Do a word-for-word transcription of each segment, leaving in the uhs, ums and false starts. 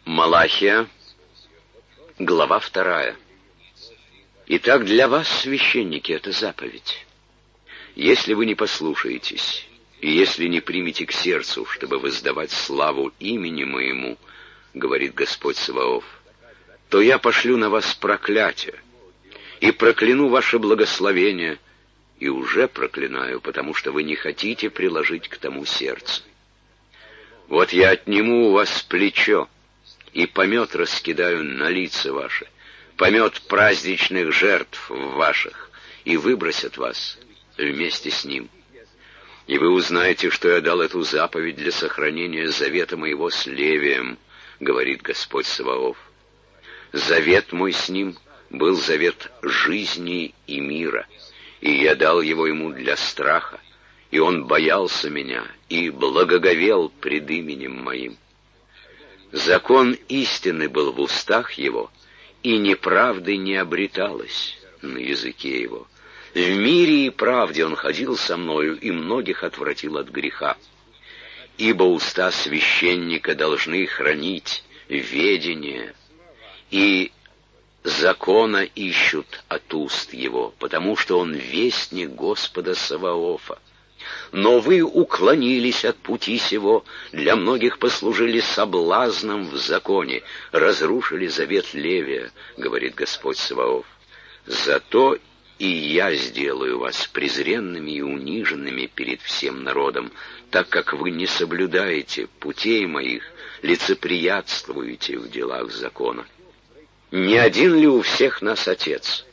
Малахия, глава вторая. Итак, для вас, священники, это заповедь. Если вы не послушаетесь, и если не примете к сердцу, чтобы воздавать славу имени моему, говорит Господь Саваоф, то я пошлю на вас проклятие, и прокляну ваше благословение, и уже проклинаю, потому что вы не хотите приложить к тому сердце. Вот я отниму у вас плечо, и помет раскидаю на лица ваши, помет праздничных жертв ваших, и выбросят вас вместе с ним. И вы узнаете, что я дал эту заповедь для сохранения завета моего с Левием, говорит Господь Саваоф. Завет мой с ним был завет жизни и мира, и я дал его ему для страха, и он боялся меня и благоговел пред именем моим. Закон истины был в устах его, и неправды не обреталось на языке его. В мире и правде он ходил со мною, и многих отвратил от греха. Ибо уста священника должны хранить ведение, и закона ищут от уст его, потому что он вестник Господа Саваофа. Но вы уклонились от пути сего, для многих послужили соблазном в законе, разрушили завет Левия, говорит Господь Саваоф. Зато и я сделаю вас презренными и униженными перед всем народом, так как вы не соблюдаете путей моих, лицеприятствуете в делах закона. Не один ли у всех нас Отец?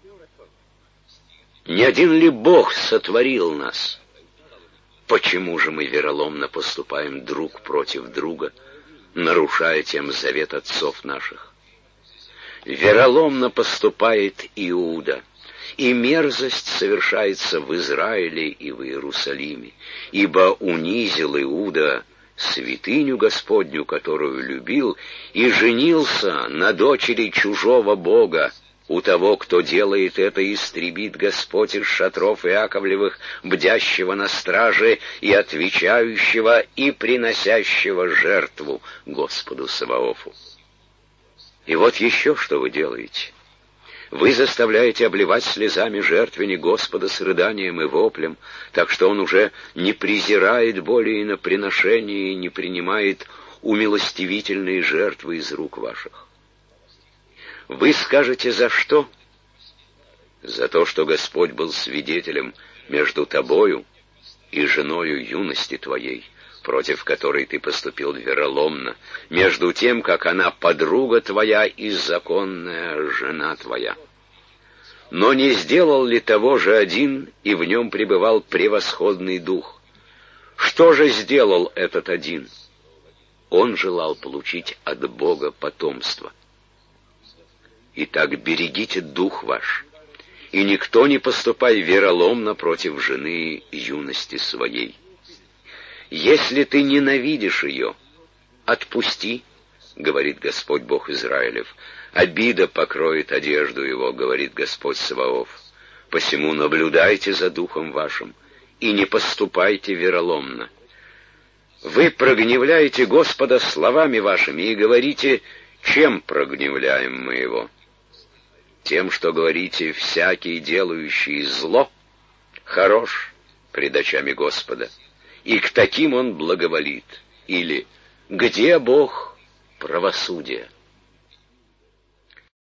Не один ли Бог сотворил нас? Почему же мы вероломно поступаем друг против друга, нарушая тем завет отцов наших? Вероломно поступает Иуда, и мерзость совершается в Израиле и в Иерусалиме, ибо унизил Иуда святыню Господню, которую любил, и женился на дочери чужого бога. У того, кто делает это, истребит Господь из шатров Иаковлевых, бдящего на страже и отвечающего и приносящего жертву Господу Саваофу. И вот еще что вы делаете. Вы заставляете обливать слезами жертвенник Господа с рыданием и воплем, так что он уже не презирает более на приношение и не принимает умилостивительные жертвы из рук ваших. Вы скажете, за что? За то, что Господь был свидетелем между тобою и женою юности твоей, против которой ты поступил вероломно, между тем, как она подруга твоя и законная жена твоя. Но не сделал ли того же один, и в нем пребывал превосходный дух? Что же сделал этот один? Он желал получить от Бога потомство. Итак, берегите дух ваш, и никто не поступай вероломно против жены юности своей. Если ты ненавидишь ее, отпусти, говорит Господь Бог Израилев. Обида покроет одежду его, говорит Господь Саваоф. Посему наблюдайте за духом вашим, и не поступайте вероломно. Вы прогневляете Господа словами вашими и говорите, чем прогневляем мы его? Тем, что говорите, всякий, делающий зло, хорош пред очами Господа, и к таким он благоволит. Или, где Бог правосудия?